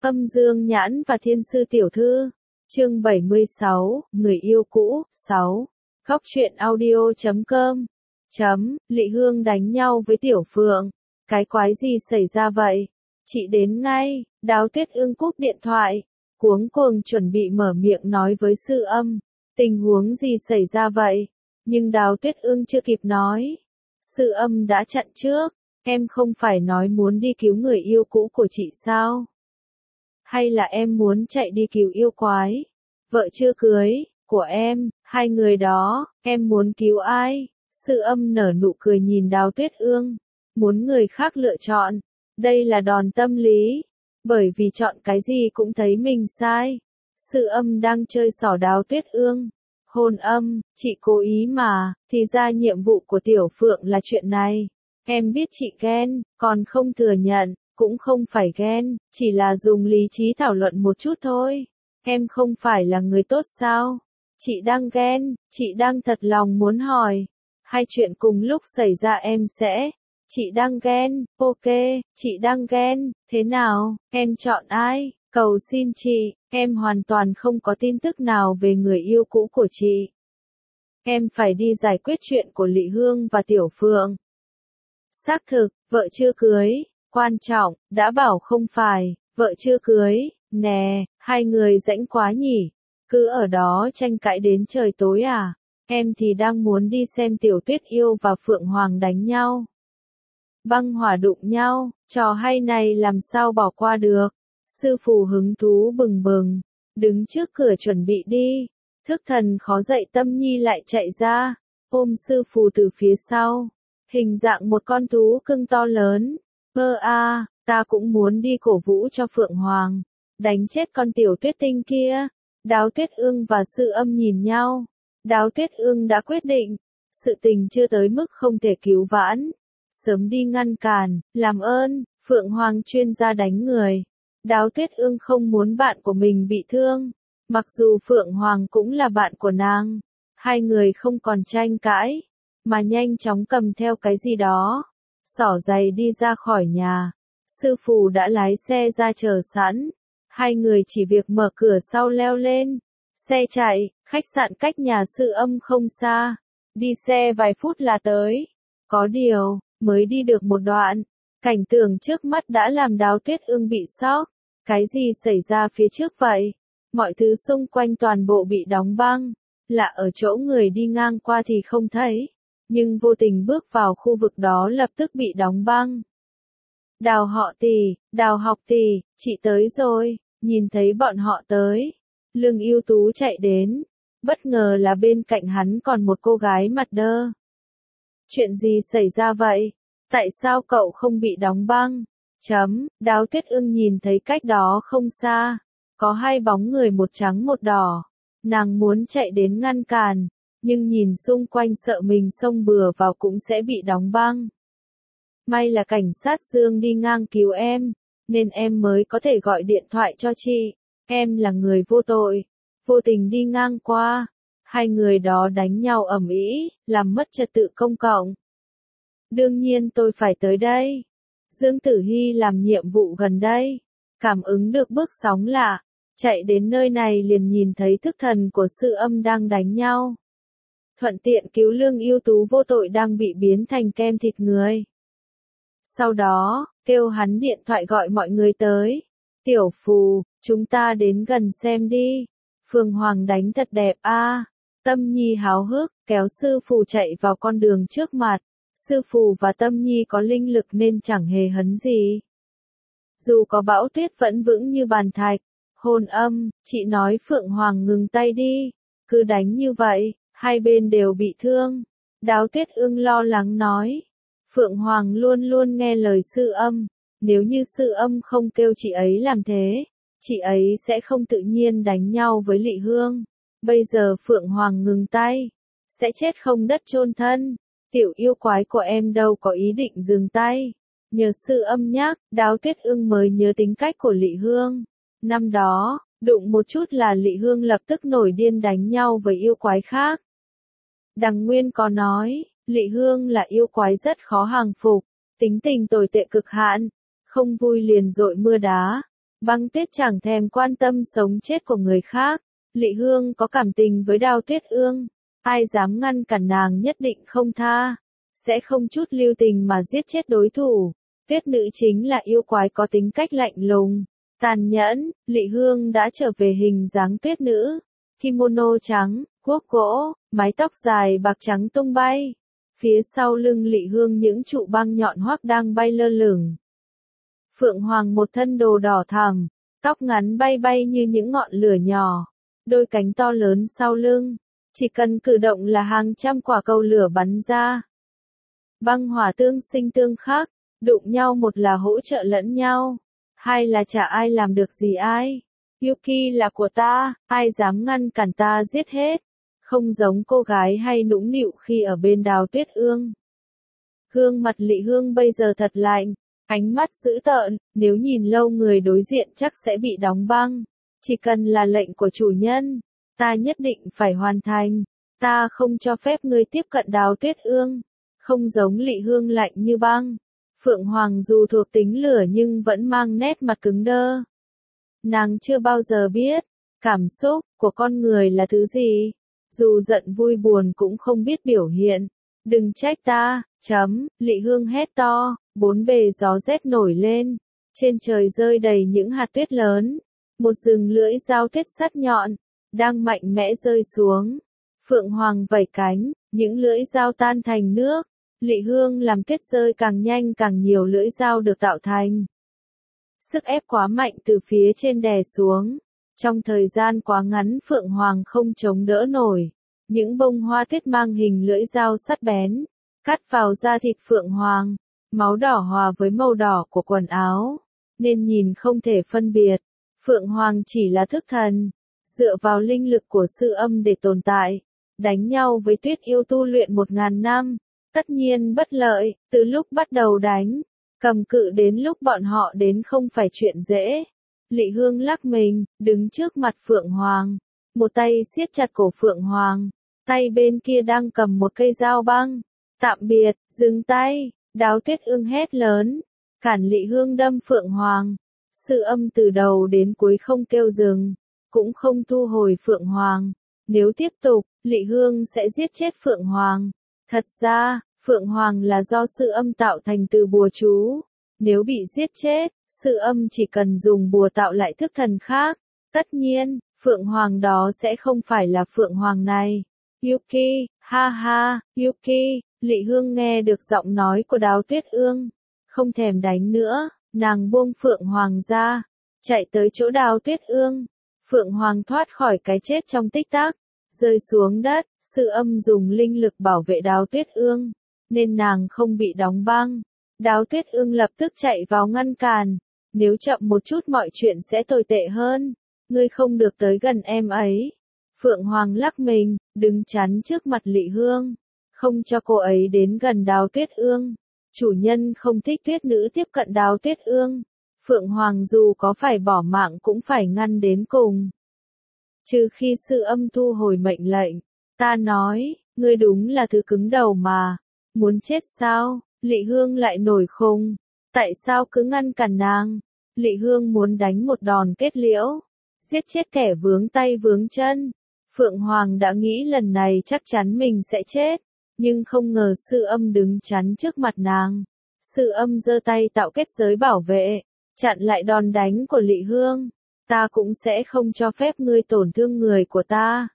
Âm Dương Nhãn và Thiên Sư Tiểu Thư. Chương 76, Người yêu cũ, 6. Góc truyện audio.com. Lị Hương đánh nhau với Tiểu Phượng. Cái quái gì xảy ra vậy? Chị đến ngay. Đáo Tuyết Ương cúp điện thoại. Cuống cuồng chuẩn bị mở miệng nói với Sư Âm. Tình huống gì xảy ra vậy? Nhưng Đáo Tuyết Ương chưa kịp nói. Sư Âm đã chặn trước. Em không phải nói muốn đi cứu người yêu cũ của chị sao? Hay là em muốn chạy đi cứu yêu quái? Vợ chưa cưới, của em, hai người đó, em muốn cứu ai? Sư Âm nở nụ cười nhìn Đáo Tuyết Ương. Muốn người khác lựa chọn. Đây là đòn tâm lý. Bởi vì chọn cái gì cũng thấy mình sai. Sư Âm đang chơi xỏ Đáo Tuyết Ương. Hôn Âm, chị cố ý mà, thì ra nhiệm vụ của Tiểu Phượng là chuyện này. Em biết chị ghen, còn không thừa nhận, cũng không phải ghen, chỉ là dùng lý trí thảo luận một chút thôi. Em không phải là người tốt sao? Chị đang ghen, chị đang thật lòng muốn hỏi. Hai chuyện cùng lúc xảy ra em sẽ. Chị đang ghen, ok, chị đang ghen, thế nào, em chọn ai? Cầu xin chị, em hoàn toàn không có tin tức nào về người yêu cũ của chị. Em phải đi giải quyết chuyện của Lị Hương và Tiểu Phượng. Xác thực, vợ chưa cưới, quan trọng, đã bảo không phải, vợ chưa cưới, nè, hai người rãnh quá nhỉ, cứ ở đó tranh cãi đến trời tối à, em thì đang muốn đi xem Tiểu Tuyết Yêu và Phượng Hoàng đánh nhau. Băng hỏa đụng nhau, trò hay này làm sao bỏ qua được. Sư Phù hứng thú bừng bừng, đứng trước cửa chuẩn bị đi, thức thần khó dậy Tâm Nhi lại chạy ra, ôm Sư Phù từ phía sau. Hình dạng một con thú cưng to lớn. Ta cũng muốn đi cổ vũ cho Phượng Hoàng. Đánh chết con Tiểu Tuyết Tinh kia. Đáo Tuyết Ương và Sư Âm nhìn nhau. Đáo Tuyết Ương đã quyết định. Sự tình chưa tới mức không thể cứu vãn. Sớm đi ngăn cản, làm ơn, Phượng Hoàng chuyên gia đánh người. Đáo Tuyết Ương không muốn bạn của mình bị thương. Mặc dù Phượng Hoàng cũng là bạn của nàng. Hai người không còn tranh cãi. Mà nhanh chóng cầm theo cái gì đó, xỏ giày đi ra khỏi nhà. Sư Phù đã lái xe ra chờ sẵn, hai người chỉ việc mở cửa sau leo lên. Xe chạy, khách sạn cách nhà Sư Âm không xa, đi xe vài phút là tới. Có điều, mới đi được một đoạn, cảnh tượng trước mắt đã làm Đáo Tuyết Ương bị sốc. Cái gì xảy ra phía trước vậy? Mọi thứ xung quanh toàn bộ bị đóng băng, lạ ở chỗ người đi ngang qua thì không thấy. Nhưng vô tình bước vào khu vực đó lập tức bị đóng băng. Đào họ Tỷ, Đào học tỷ, chị tới rồi, nhìn thấy bọn họ tới. Lương Ưu Tú chạy đến, bất ngờ là bên cạnh hắn còn một cô gái mặt đơ. Chuyện gì xảy ra vậy? Tại sao cậu không bị đóng băng? Đáo Tuyết Ương nhìn thấy cách đó không xa, có hai bóng người một trắng một đỏ. Nàng muốn chạy đến ngăn cản. Nhưng nhìn xung quanh sợ mình xông bừa vào cũng sẽ bị đóng băng. May là cảnh sát Dương đi ngang cứu em, nên em mới có thể gọi điện thoại cho chị. Em là người vô tội, vô tình đi ngang qua. Hai người đó đánh nhau ầm ĩ, làm mất trật tự công cộng. Đương nhiên tôi phải tới đây. Dương Tử Hy làm nhiệm vụ gần đây, cảm ứng được bước sóng lạ, chạy đến nơi này liền nhìn thấy thức thần của Sư Âm đang đánh nhau. Thuận tiện cứu Lương Ưu Tú vô tội đang bị biến thành kem thịt người. Sau đó, kêu hắn điện thoại gọi mọi người tới. Tiểu Phù, chúng ta đến gần xem đi. Phượng Hoàng đánh thật đẹp a. Tâm Nhi háo hức, kéo Sư Phù chạy vào con đường trước mặt. Sư Phù và Tâm Nhi có linh lực nên chẳng hề hấn gì. Dù có bão tuyết vẫn vững như bàn thạch. Hôn Âm, chị nói Phượng Hoàng ngừng tay đi. Cứ đánh như vậy. Hai bên đều bị thương. Đáo Tuyết Ương lo lắng nói. Phượng Hoàng luôn luôn nghe lời Sư Âm. Nếu như Sư Âm không kêu chị ấy làm thế, chị ấy sẽ không tự nhiên đánh nhau với Lị Hương. Bây giờ Phượng Hoàng ngừng tay, sẽ chết không đất chôn thân. Tiểu yêu quái của em đâu có ý định dừng tay. Nhờ Sư Âm nhắc, Đáo Tuyết Ương mới nhớ tính cách của Lị Hương. Năm đó, đụng một chút là Lị Hương lập tức nổi điên đánh nhau với yêu quái khác. Đằng Nguyên có nói, Lị Hương là yêu quái rất khó hàng phục, tính tình tồi tệ cực hạn, không vui liền dội mưa đá. Băng Tuyết chẳng thèm quan tâm sống chết của người khác. Lị Hương có cảm tình với Đao Tuyết Ương, ai dám ngăn cản nàng nhất định không tha, sẽ không chút lưu tình mà giết chết đối thủ. Tuyết nữ chính là yêu quái có tính cách lạnh lùng, tàn nhẫn. Lị Hương đã trở về hình dáng tuyết nữ, kimono trắng, guốc gỗ, mái tóc dài bạc trắng tung bay. Phía sau lưng Lị Hương những trụ băng nhọn hoắt đang bay lơ lửng. Phượng Hoàng một thân đồ đỏ thẳm, tóc ngắn bay bay như những ngọn lửa nhỏ, đôi cánh to lớn sau lưng, chỉ cần cử động là hàng trăm quả cầu lửa bắn ra. Băng hỏa tương sinh tương khắc, đụng nhau một là hỗ trợ lẫn nhau, hai là chả ai làm được gì ai. Yuki là của ta, ai dám ngăn cản ta giết hết. Không giống cô gái hay nũng nịu khi ở bên Đao Tuyết Ương. Gương mặt Lị Hương bây giờ thật lạnh, ánh mắt dữ tợn, nếu nhìn lâu người đối diện chắc sẽ bị đóng băng. Chỉ cần là lệnh của chủ nhân, ta nhất định phải hoàn thành. Ta không cho phép ngươi tiếp cận Đao Tuyết Ương. Không giống Lị Hương lạnh như băng. Phượng Hoàng dù thuộc tính lửa nhưng vẫn mang nét mặt cứng đơ. Nàng chưa bao giờ biết, cảm xúc của con người là thứ gì. Dù giận vui buồn cũng không biết biểu hiện. Đừng trách ta, Lị Hương hét to, bốn bề gió rét nổi lên. Trên trời rơi đầy những hạt tuyết lớn. Một rừng lưỡi dao tuyết sắt nhọn, đang mạnh mẽ rơi xuống. Phượng Hoàng vẩy cánh, những lưỡi dao tan thành nước. Lị Hương làm tuyết rơi càng nhanh càng nhiều lưỡi dao được tạo thành. Sức ép quá mạnh từ phía trên đè xuống. Trong thời gian quá ngắn Phượng Hoàng không chống đỡ nổi. Những bông hoa tuyết mang hình lưỡi dao sắc bén, cắt vào da thịt Phượng Hoàng. Máu đỏ hòa với màu đỏ của quần áo, nên nhìn không thể phân biệt. Phượng Hoàng chỉ là thức thần, dựa vào linh lực của sư âm để tồn tại. Đánh nhau với tuyết yêu tu luyện 1000 năm, tất nhiên bất lợi. Từ lúc bắt đầu đánh, cầm cự đến lúc bọn họ đến không phải chuyện dễ. Lị Hương lắc mình, đứng trước mặt Phượng Hoàng. Một tay siết chặt cổ Phượng Hoàng, tay bên kia đang cầm một cây dao băng. Tạm biệt, dừng tay. Đao Tuyết Ương hét lớn, cản Lị Hương đâm Phượng Hoàng. Sư âm từ đầu đến cuối không kêu dừng, cũng không thu hồi Phượng Hoàng. Nếu tiếp tục, Lị Hương sẽ giết chết Phượng Hoàng. Thật ra, Phượng Hoàng là do sư âm tạo thành từ bùa chú. Nếu bị giết chết, sư âm chỉ cần dùng bùa tạo lại thức thần khác. Tất nhiên, Phượng Hoàng đó sẽ không phải là Phượng Hoàng này. Yuki, ha ha, Yuki. Lị Hương nghe được giọng nói của Đao Tuyết Ương, không thèm đánh nữa, nàng buông Phượng Hoàng ra, chạy tới chỗ Đao Tuyết Ương. Phượng Hoàng thoát khỏi cái chết trong tích tắc, rơi xuống đất. Sư âm dùng linh lực bảo vệ Đao Tuyết Ương, nên nàng không bị đóng băng. Đao Tuyết Ương lập tức chạy vào ngăn cản, nếu chậm một chút mọi chuyện sẽ tồi tệ hơn, ngươi không được tới gần em ấy. Phượng Hoàng lắc mình, đứng chắn trước mặt Lị Hương, không cho cô ấy đến gần Đao Tuyết Ương. Chủ nhân không thích tuyết nữ tiếp cận Đao Tuyết Ương. Phượng Hoàng dù có phải bỏ mạng cũng phải ngăn đến cùng. Trừ khi sư âm thu hồi mệnh lệnh. Ta nói, ngươi đúng là thứ cứng đầu mà. Muốn chết sao? Lị Hương lại nổi khùng. Tại sao cứ ngăn cản nàng? Lị Hương muốn đánh một đòn kết liễu, giết chết kẻ vướng tay vướng chân. Phượng Hoàng đã nghĩ lần này chắc chắn mình sẽ chết, nhưng không ngờ sư âm đứng chắn trước mặt nàng. Sư âm giơ tay tạo kết giới bảo vệ, chặn lại đòn đánh của Lị Hương. Ta cũng sẽ không cho phép ngươi tổn thương người của ta.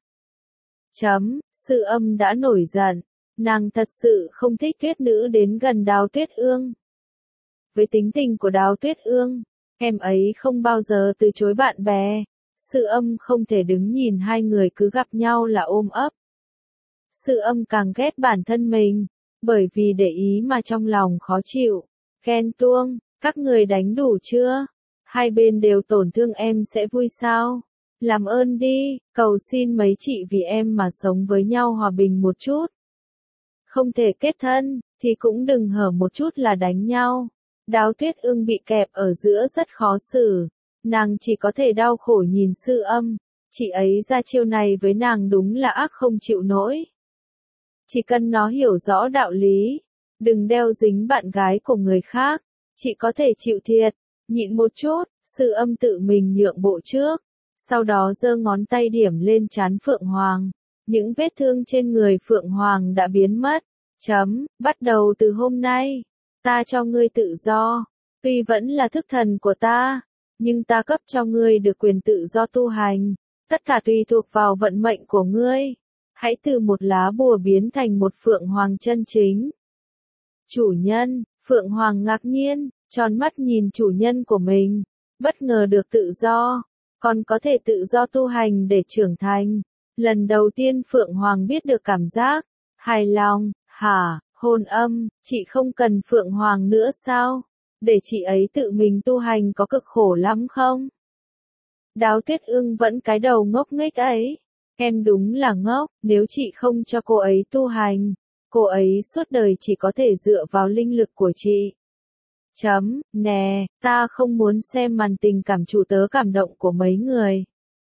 Sư âm đã nổi giận, nàng thật sự không thích tuyết nữ đến gần Đao Tuyết Ương. Với tính tình của Đao Tuyết Ương, em ấy không bao giờ từ chối bạn bè. Sư âm không thể đứng nhìn hai người cứ gặp nhau là ôm ấp. Sư âm càng ghét bản thân mình, bởi vì để ý mà trong lòng khó chịu. Ghen tuông, các người đánh đủ chưa? Hai bên đều tổn thương em sẽ vui sao? Làm ơn đi, cầu xin mấy chị vì em mà sống với nhau hòa bình một chút. Không thể kết thân, thì cũng đừng hở một chút là đánh nhau. Đao Tuyết Ương bị kẹp ở giữa rất khó xử. Nàng chỉ có thể đau khổ nhìn sư âm. Chị ấy ra chiêu này với nàng đúng là ác không chịu nổi. Chỉ cần nó hiểu rõ đạo lý, đừng đeo dính bạn gái của người khác, chị có thể chịu thiệt, Nhịn một chút, Sư Âm tự mình nhượng bộ trước, sau đó giơ ngón tay điểm lên trán Phượng Hoàng. Những vết thương trên người Phượng Hoàng đã biến mất. Bắt đầu từ hôm nay, ta cho ngươi tự do. Tuy vẫn là thức thần của ta, nhưng ta cấp cho ngươi được quyền tự do tu hành. Tất cả tùy thuộc vào vận mệnh của ngươi. Hãy từ một lá bùa biến thành một Phượng Hoàng chân chính. Chủ nhân, Phượng Hoàng ngạc nhiên, tròn mắt nhìn chủ nhân của mình. Bất ngờ được tự do, còn có thể tự do tu hành để trưởng thành. Lần đầu tiên Phượng Hoàng biết được cảm giác hài lòng. Hả, Hôn Âm, chị không cần Phượng Hoàng nữa sao? Để chị ấy tự mình tu hành có cực khổ lắm không? Đáo Tuyết Ưng vẫn cái đầu ngốc nghếch ấy. Em đúng là ngốc, nếu chị không cho cô ấy tu hành, cô ấy suốt đời chỉ có thể dựa vào linh lực của chị. Nè, ta không muốn xem màn tình cảm chủ tớ cảm động của mấy người.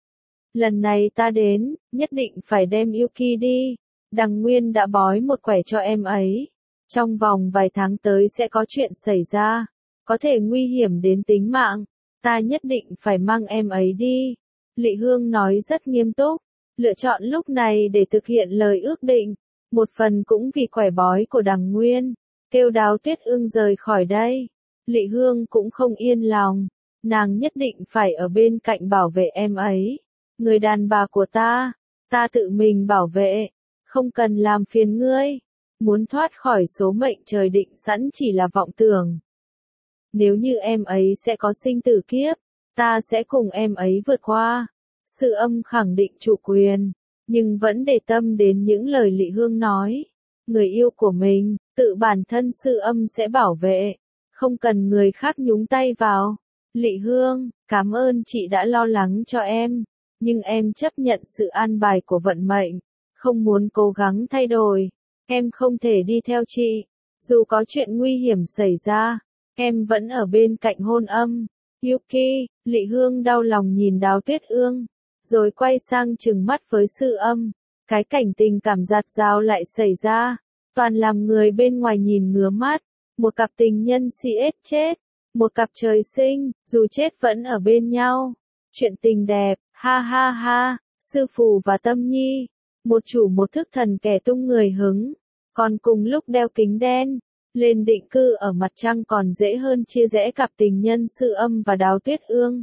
Lần này ta đến, nhất định phải đem Yuki đi. Đằng Nguyên đã bói một quẻ cho em ấy. Trong vòng vài tháng tới sẽ có chuyện xảy ra, có thể nguy hiểm đến tính mạng. Ta nhất định phải mang em ấy đi. Lị Hương nói rất nghiêm túc, lựa chọn lúc này để thực hiện lời ước định. Một phần cũng vì quẻ bói của Đằng Nguyên, kêu Đáo Tuyết Ưng rời khỏi đây. Lị Hương cũng không yên lòng, nàng nhất định phải ở bên cạnh bảo vệ em ấy. Người đàn bà của ta tự mình bảo vệ, không cần làm phiền ngươi. Muốn thoát khỏi số mệnh trời định sẵn chỉ là vọng tưởng. Nếu như em ấy sẽ có sinh tử kiếp, ta sẽ cùng em ấy vượt qua. Sư Âm khẳng định chủ quyền, nhưng vẫn để tâm đến những lời Lị Hương nói. Người yêu của mình, tự bản thân Sư Âm sẽ bảo vệ, không cần người khác nhúng tay vào. Lị Hương, cảm ơn chị đã lo lắng cho em, nhưng em chấp nhận sự an bài của vận mệnh, không muốn cố gắng thay đổi. Em không thể đi theo chị, dù có chuyện nguy hiểm xảy ra, em vẫn ở bên cạnh Hôn Âm. Yuki, Lị Hương đau lòng nhìn Đáo Tuyết Ương, rồi quay sang trừng mắt với Sư Âm. Cái cảnh tình cảm giạt rào lại xảy ra, toàn làm người bên ngoài nhìn ngứa mắt. Một cặp tình nhân CS chết, một cặp trời sinh, dù chết vẫn ở bên nhau. Chuyện tình đẹp, ha ha ha, Sư Phụ và Tâm Nhi, một chủ một thức thần kẻ tung người hứng, còn cùng lúc đeo kính đen, lên định cư ở mặt trăng còn dễ hơn chia rẽ cặp tình nhân Sư Âm và Đáo Tuyết Ương.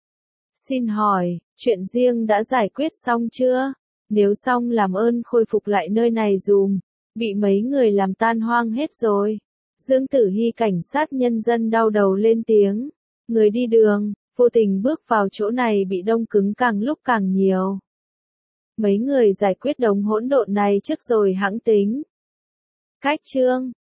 Xin hỏi, chuyện riêng đã giải quyết xong chưa? Nếu xong làm ơn khôi phục lại nơi này dùm, bị mấy người làm tan hoang hết rồi. Dương Tử Hy cảnh sát nhân dân đau đầu lên tiếng. Người đi đường, vô tình bước vào chỗ này bị đông cứng càng lúc càng nhiều. Mấy người giải quyết đống hỗn độn này trước rồi hẵng tính. Cách chương